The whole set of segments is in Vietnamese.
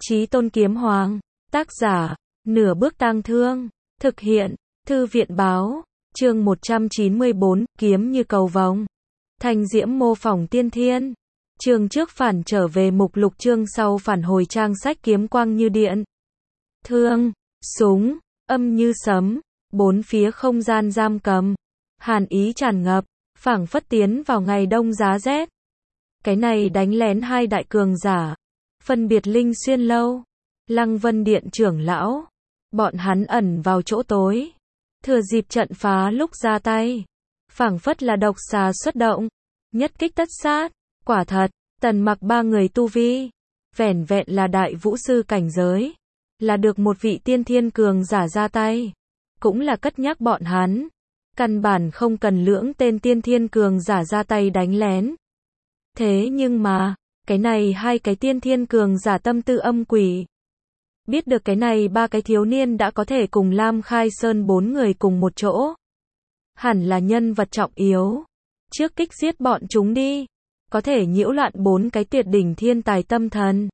Chí Tôn Kiếm Hoàng. Tác giả, Nửa Bước Tang Thương. Thực hiện, Thư viện Báo. Chương 194, Kiếm như cầu vồng. Thanh diễm mô phỏng tiên thiên. Chương trước phản trở về mục lục, chương sau phản hồi trang sách. Kiếm quang như điện, thương, súng, âm như sấm, bốn phía không gian giam cầm, hàn ý tràn ngập, phảng phất tiến vào ngày đông giá rét. Cái này đánh lén hai đại cường giả, phân biệt Linh Xuyên Lâu, Lăng Vân Điện trưởng lão. Bọn hắn ẩn vào chỗ tối, thừa dịp trận phá lúc ra tay, phảng phất là độc xà xuất động, nhất kích tất sát. Quả thật, Tần Mặc ba người tu vi, vẻn vẹn là đại vũ sư cảnh giới, là được một vị tiên thiên cường giả ra tay, cũng là cất nhắc bọn hắn, căn bản không cần lưỡng tên tiên thiên cường giả ra tay đánh lén. Thế nhưng mà, cái này hai cái tiên thiên cường giả tâm tư âm quỷ. Biết được cái này ba cái thiếu niên đã có thể cùng Lam Khai Sơn bốn người cùng một chỗ, hẳn là nhân vật trọng yếu. Trước kích giết bọn chúng đi, có thể nhiễu loạn bốn cái tuyệt đỉnh thiên tài tâm thần.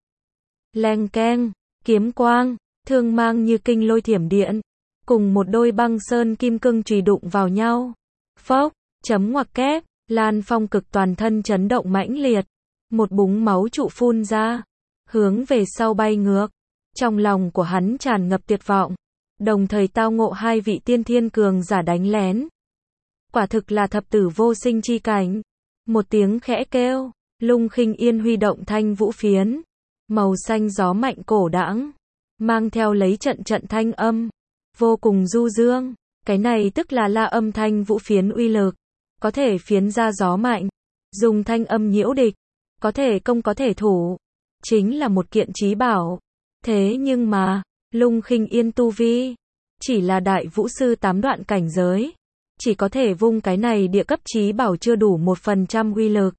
Leng keng, kiếm quang, thương mang như kinh lôi thiểm điện, cùng một đôi băng sơn kim cương chùy đụng vào nhau. Phốc, chấm ngoặc kép, Lan Phong cực toàn thân chấn động mãnh liệt, một búng máu trụ phun ra, hướng về sau bay ngược. Trong lòng của hắn tràn ngập tuyệt vọng, đồng thời tao ngộ hai vị tiên thiên cường giả đánh lén. Quả thực là thập tử vô sinh chi cảnh. Một tiếng khẽ kêu, Lung Khinh Yên huy động thanh vũ phiến, màu xanh gió mạnh cổ đãng, mang theo lấy trận trận thanh âm, vô cùng du dương. Cái này tức là la âm thanh vũ phiến uy lực, có thể phiến ra gió mạnh, dùng thanh âm nhiễu địch, có thể công có thể thủ, chính là một kiện chí bảo. Thế nhưng mà, Lung Khinh Yên tu vi chỉ là đại vũ sư 8 đoạn cảnh giới, chỉ có thể vung cái này địa cấp chí bảo chưa đủ 1% uy lực.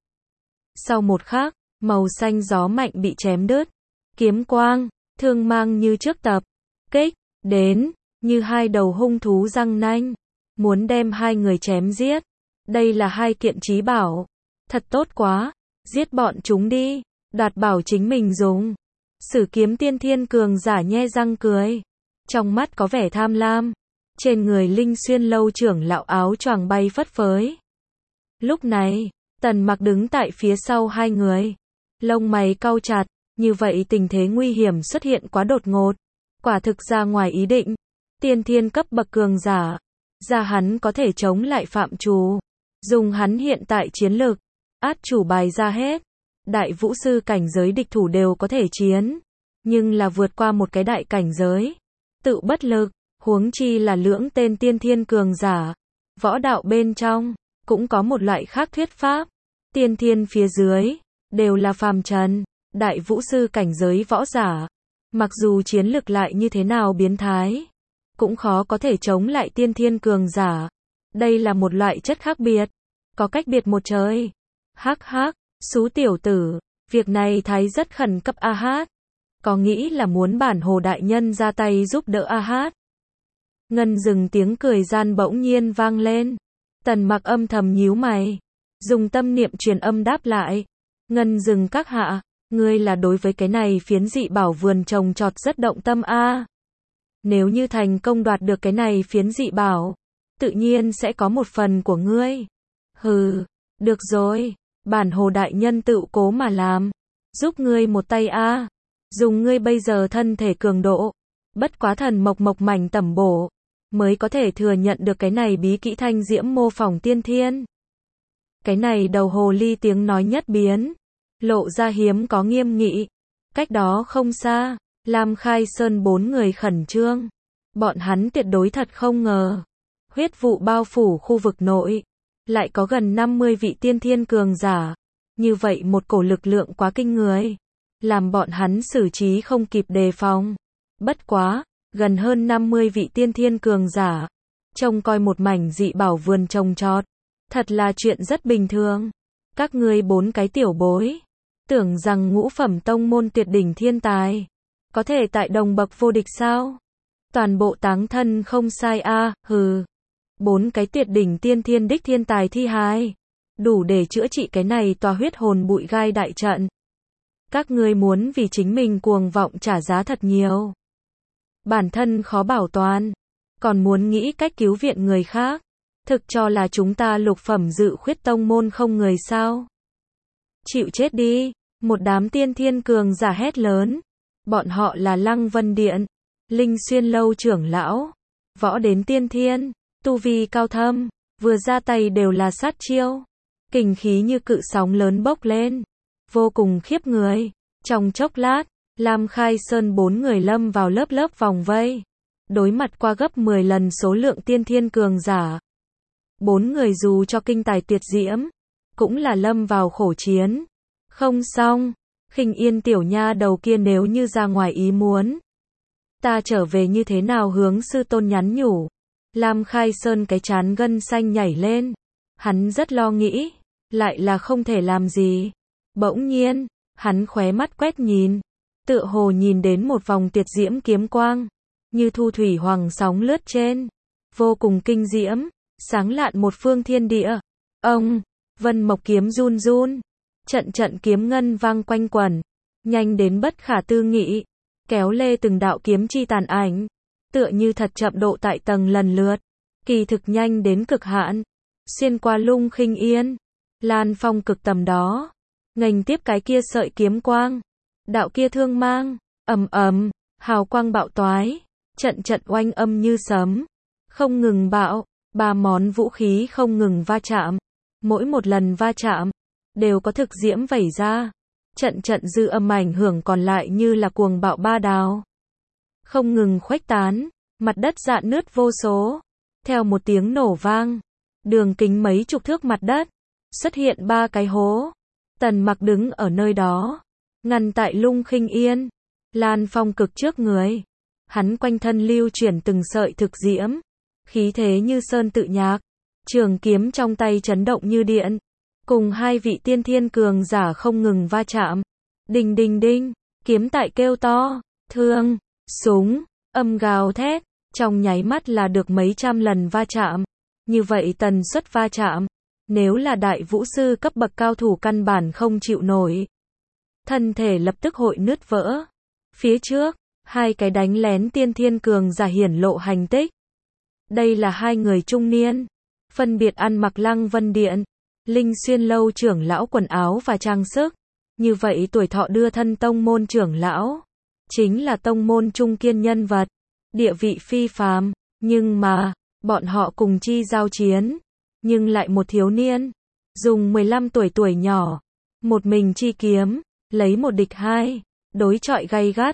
Sau một khắc, màu xanh gió mạnh bị chém đứt, kiếm quang, thương mang như trước tập kích đến, như hai đầu hung thú răng nanh, muốn đem hai người chém giết. Đây là hai kiện chí bảo, thật tốt quá, giết bọn chúng đi, đoạt bảo chính mình dùng. Sử Kiếm tiên thiên cường giả nhe răng cười, trong mắt có vẻ tham lam. Trên người Linh Xuyên Lâu trưởng lão áo choàng bay phất phới. Lúc này, Tần Mặc đứng tại phía sau hai người, lông mày cau chặt, như vậy tình thế nguy hiểm xuất hiện quá đột ngột, quả thực ra ngoài ý định. Tiên thiên cấp bậc cường giả, ra hắn có thể chống lại phạm trù, dùng hắn hiện tại chiến lực, át chủ bài ra hết. Đại vũ sư cảnh giới địch thủ đều có thể chiến, nhưng là vượt qua một cái đại cảnh giới, tự bất lực, huống chi là lưỡng tên tiên thiên cường giả. Võ đạo bên trong, cũng có một loại khác thuyết pháp, tiên thiên phía dưới, đều là phàm trần. Đại vũ sư cảnh giới võ giả, mặc dù chiến lực lại như thế nào biến thái, cũng khó có thể chống lại tiên thiên cường giả. Đây là một loại chất khác biệt, có cách biệt một trời. Hắc hắc, xú tiểu tử, việc này thấy rất khẩn cấp a hát. Có nghĩ là muốn bản hồ đại nhân ra tay giúp đỡ a hát. Ngân Dừng tiếng cười gian bỗng nhiên vang lên. Tần Mặc âm thầm nhíu mày, dùng tâm niệm truyền âm đáp lại. Ngân Dừng các hạ, ngươi là đối với cái này phiến dị bảo vườn trồng trọt rất động tâm a. Nếu như thành công đoạt được cái này phiến dị bảo, tự nhiên sẽ có một phần của ngươi. Hừ, được rồi, bản hồ đại nhân tự cố mà làm, giúp ngươi một tay a. Dùng ngươi bây giờ thân thể cường độ, bất quá thần mộc mộc mảnh tẩm bổ, mới có thể thừa nhận được cái này bí kỹ thanh diễm mô phỏng tiên thiên. Cái này đầu hồ ly tiếng nói nhất biến, lộ ra hiếm có nghiêm nghị. Cách đó không xa, Lam Khai Sơn bốn người khẩn trương. Bọn hắn tuyệt đối thật không ngờ, huyết vụ bao phủ khu vực nội, lại có gần 50 vị tiên thiên cường giả. Như vậy một cổ lực lượng quá kinh người, làm bọn hắn xử trí không kịp đề phòng. Bất quá, gần hơn 50 vị tiên thiên cường giả, trông coi một mảnh dị bảo vườn trồng trọt, thật là chuyện rất bình thường. Các ngươi bốn cái tiểu bối, tưởng rằng ngũ phẩm tông môn tuyệt đỉnh thiên tài, có thể tại đồng bậc vô địch sao? Toàn bộ táng thân không sai a, hừ. Bốn cái tuyệt đỉnh tiên thiên đích thiên tài thi hài, đủ để chữa trị cái này tòa huyết hồn bụi gai đại trận. Các ngươi muốn vì chính mình cuồng vọng trả giá thật nhiều. Bản thân khó bảo toàn, còn muốn nghĩ cách cứu viện người khác. Thực cho là chúng ta lục phẩm dự khuyết tông môn không người sao? Chịu chết đi, một đám tiên thiên cường giả hét lớn. Bọn họ là Lăng Vân Điện, Linh Xuyên Lâu trưởng lão, võ đến tiên thiên, tu vi cao thâm, vừa ra tay đều là sát chiêu. Kình khí như cự sóng lớn bốc lên, vô cùng khiếp người. Trong chốc lát, Lam Khai Sơn 4 người lâm vào lớp lớp vòng vây, đối mặt qua gấp 10 lần số lượng tiên thiên cường giả. 4 người dù cho kinh tài tuyệt diễm, cũng là lâm vào khổ chiến. Không xong, Khinh Yên tiểu nha đầu kia nếu như ra ngoài ý muốn, ta trở về như thế nào hướng sư tôn nhắn nhủ. Lam Khai Sơn cái trán gân xanh nhảy lên, hắn rất lo nghĩ, lại là không thể làm gì. Bỗng nhiên, hắn khóe mắt quét nhìn, tựa hồ nhìn đến một vòng tuyệt diễm kiếm quang, như thu thủy hoàng sóng lướt trên, vô cùng kinh diễm, sáng lạn một phương thiên địa. Ông, Vân Mộc kiếm run run, trận trận kiếm ngân vang quanh quẩn, nhanh đến bất khả tư nghị, kéo lê từng đạo kiếm chi tàn ảnh, tựa như thật chậm độ tại tầng lần lượt, kỳ thực nhanh đến cực hạn, xuyên qua Lung Khinh Yên, Lan Phong cực tầm đó, nghênh tiếp cái kia sợi kiếm quang, đạo kia thương mang, ầm ầm, hào quang bạo toái, trận trận oanh âm như sấm, không ngừng bạo, ba món vũ khí không ngừng va chạm, mỗi một lần va chạm đều có thực diễm vẩy ra, trận trận dư âm ảnh hưởng còn lại như là cuồng bạo ba đào, không ngừng khuếch tán, mặt đất rạn nứt vô số. Theo một tiếng nổ vang, đường kính mấy chục thước mặt đất xuất hiện 3 cái hố. Tần Mặc đứng ở nơi đó, ngăn tại Lung Khinh Yên, Lan Phong cực trước người. Hắn quanh thân lưu chuyển từng sợi thực diễm, khí thế như sơn tự nhạc, trường kiếm trong tay chấn động như điện, cùng 2 vị tiên thiên cường giả không ngừng va chạm. Đinh đinh đinh, kiếm tại kêu to, thương, súng, âm gào thét, trong nháy mắt là được mấy trăm lần va chạm. Như vậy tần suất va chạm, nếu là đại vũ sư cấp bậc cao thủ căn bản không chịu nổi. Thân thể lập tức hội nứt vỡ. Phía trước, 2 cái đánh lén tiên thiên cường giả hiển lộ hành tích. Đây là 2 người trung niên, phân biệt ăn mặc Lăng Vân Điện, Linh Xuyên Lâu trưởng lão quần áo và trang sức. Như vậy tuổi thọ đưa thân tông môn trưởng lão, chính là tông môn trung kiên nhân vật, địa vị phi phàm, nhưng mà, bọn họ cùng chi giao chiến, nhưng lại một thiếu niên, dùng 15 tuổi nhỏ, một mình chi kiếm, lấy một địch 2, đối chọi gay gắt,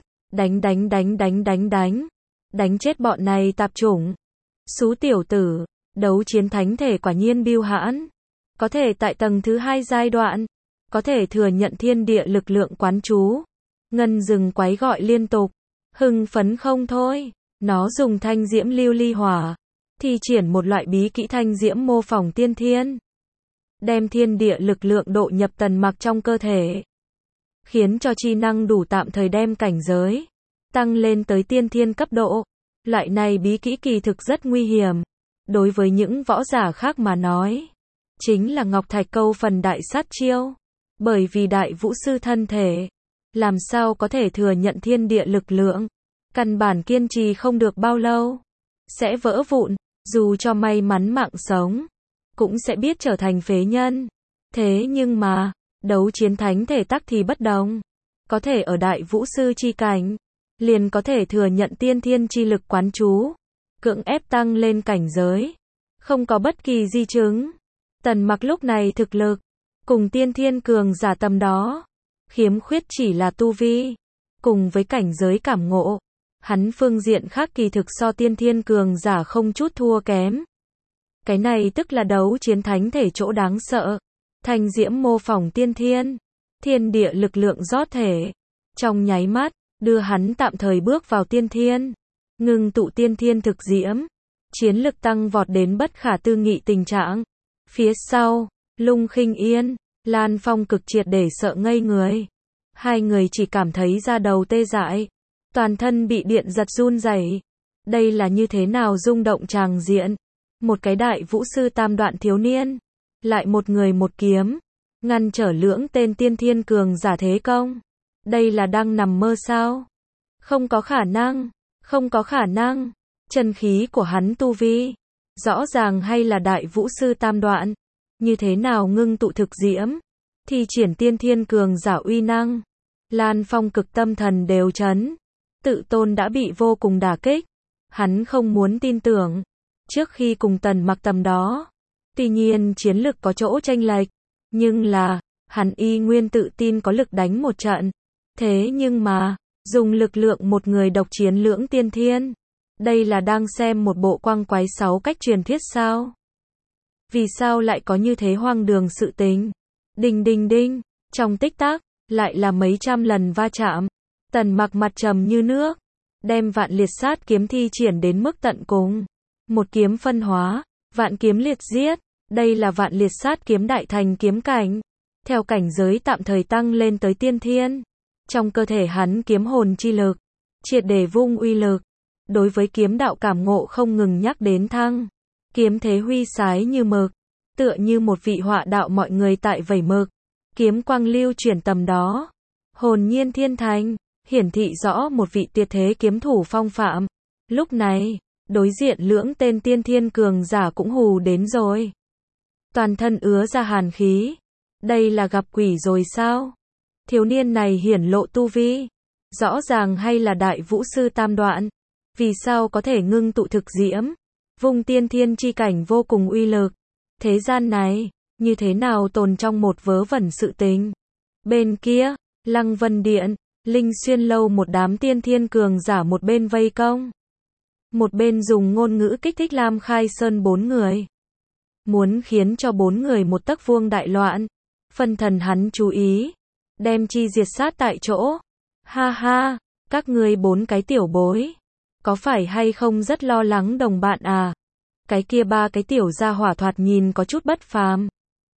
đánh chết bọn này tạp chủng. Xú tiểu tử, đấu chiến thánh thể quả nhiên biêu hãn, có thể tại tầng thứ 2 giai đoạn, có thể thừa nhận thiên địa lực lượng quán chú. Ngân rừng quái gọi liên tục, hưng phấn không thôi. Nó dùng thanh diễm lưu ly hỏa, thi triển một loại bí kỹ thanh diễm mô phỏng tiên thiên, đem thiên địa lực lượng độ nhập Tần Mặc trong cơ thể, khiến cho chi năng đủ tạm thời đem cảnh giới tăng lên tới tiên thiên cấp độ. Loại này bí kỹ kỳ thực rất nguy hiểm, đối với những võ giả khác mà nói, chính là ngọc thạch câu phần đại sát chiêu, bởi vì đại vũ sư thân thể, làm sao có thể thừa nhận thiên địa lực lượng, căn bản kiên trì không được bao lâu, sẽ vỡ vụn, dù cho may mắn mạng sống, cũng sẽ biết trở thành phế nhân. Thế nhưng mà, đấu chiến thánh thể tắc thì bất đồng, có thể ở đại vũ sư chi cảnh, liền có thể thừa nhận tiên thiên chi lực quán chú, cưỡng ép tăng lên cảnh giới, không có bất kỳ di chứng. Tần Mặc lúc này thực lực, cùng tiên thiên cường giả tầm đó, khiếm khuyết chỉ là tu vi, cùng với cảnh giới cảm ngộ. Hắn phương diện khác kỳ thực so tiên thiên cường giả không chút thua kém. Cái này tức là đấu chiến thánh thể chỗ đáng sợ. Thanh diễm mô phỏng tiên thiên, thiên địa lực lượng rót thể, trong nháy mắt, đưa hắn tạm thời bước vào tiên thiên, ngưng tụ tiên thiên thực diễm, chiến lực tăng vọt đến bất khả tư nghị tình trạng. Phía sau, Lung Khinh Yên, Lan Phong cực triệt để sợ ngây người. 2 người chỉ cảm thấy da đầu tê dại, toàn thân bị điện giật run rẩy. Đây là như thế nào rung động tràng diện? Một cái đại vũ sư tam đoạn thiếu niên, lại một người một kiếm, ngăn trở lưỡng tên tiên thiên cường giả thế công. Đây là đang nằm mơ sao? Không có khả năng, không có khả năng. Chân khí của hắn tu vi, rõ ràng hay là đại vũ sư tam đoạn. Như thế nào ngưng tụ thực diễm, thi triển tiên thiên cường giả uy năng. Lan Phong cực tâm thần đều chấn, tự tôn đã bị vô cùng đả kích. Hắn không muốn tin tưởng, trước khi cùng Tần Mặc tầm đó, tuy nhiên chiến lực có chỗ chênh lệch, nhưng là, hắn y nguyên tự tin có lực đánh một trận. Thế nhưng mà, dùng lực lượng một người độc chiến lưỡng tiên thiên, đây là đang xem một bộ quang quái 6 cách truyền thuyết sao? Vì sao lại có như thế hoang đường sự tình? Đinh đinh đinh, trong tích tắc, lại là mấy trăm lần va chạm. Tần Mặc mặt trầm như nước, đem vạn liệt sát kiếm thi triển đến mức tận cùng. Một kiếm phân hóa, vạn kiếm liệt giết. Đây là vạn liệt sát kiếm đại thành kiếm cảnh. Theo cảnh giới tạm thời tăng lên tới tiên thiên. Trong cơ thể hắn kiếm hồn chi lực, triệt để vung uy lực. Đối với kiếm đạo cảm ngộ không ngừng nhắc đến thăng. Kiếm thế huy sái như mực, tựa như một vị họa đạo mọi người tại vẩy mực. Kiếm quang lưu chuyển tầm đó, hồn nhiên thiên thành, hiển thị rõ một vị tuyệt thế kiếm thủ phong phạm. Lúc này, đối diện lưỡng tên tiên thiên cường giả cũng hù đến rồi. Toàn thân ứa ra hàn khí. Đây là gặp quỷ rồi sao? Thiếu niên này hiển lộ tu vi, rõ ràng hay là đại vũ sư tam đoạn. Vì sao có thể ngưng tụ thực diễm, vung tiên thiên chi cảnh vô cùng uy lực. Thế gian này, như thế nào tồn trong một vớ vẩn sự tình. Bên kia, Lăng Vân Điện, Linh Xuyên Lâu một đám tiên thiên cường giả một bên vây công. Một bên dùng ngôn ngữ kích thích Lam Khai Sơn 4 người. Muốn khiến cho 4 người một tấc vuông đại loạn. Phân thần hắn chú ý, đem chi diệt sát tại chỗ. Ha ha, các ngươi 4 cái tiểu bối. Có phải hay không rất lo lắng đồng bạn à? Cái kia 3 cái tiểu gia hỏa thoạt nhìn có chút bất phàm.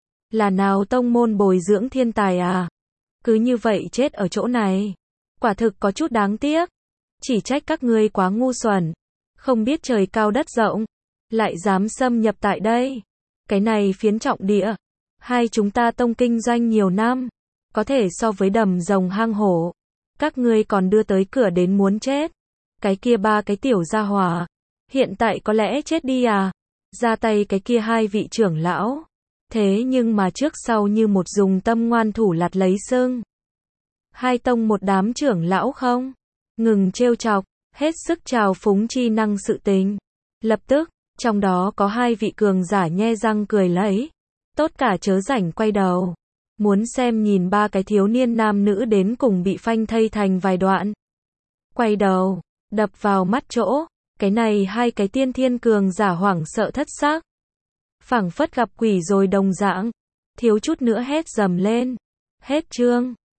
Là nào tông môn bồi dưỡng thiên tài à? Cứ như vậy chết ở chỗ này. Quả thực có chút đáng tiếc. Chỉ trách các ngươi quá ngu xuẩn. Không biết trời cao đất rộng. Lại dám xâm nhập tại đây. Cái này phiến trọng địa. Hai chúng ta tông kinh doanh nhiều năm. Có thể so với đầm rồng hang hổ. Các ngươi còn đưa tới cửa đến muốn chết. Cái kia 3 cái tiểu gia hỏa. Hiện tại có lẽ chết đi à? Ra tay cái kia 2 vị trưởng lão. Thế nhưng mà trước sau như một dùng tâm ngoan thủ lạt lấy sưng. Hai tông một đám trưởng lão không? Ngừng trêu chọc, hết sức trào phúng chi năng sự tình. Lập tức, trong đó có 2 vị cường giả nhe răng cười lấy. Tốt cả chớ rảnh quay đầu. Muốn xem nhìn 3 cái thiếu niên nam nữ đến cùng bị phanh thây thành vài đoạn. Quay đầu, đập vào mắt chỗ. Cái này 2 cái tiên thiên cường giả hoảng sợ thất xác. Phảng phất gặp quỷ rồi đồng dạng. Thiếu chút nữa hét dầm lên. Hết chương.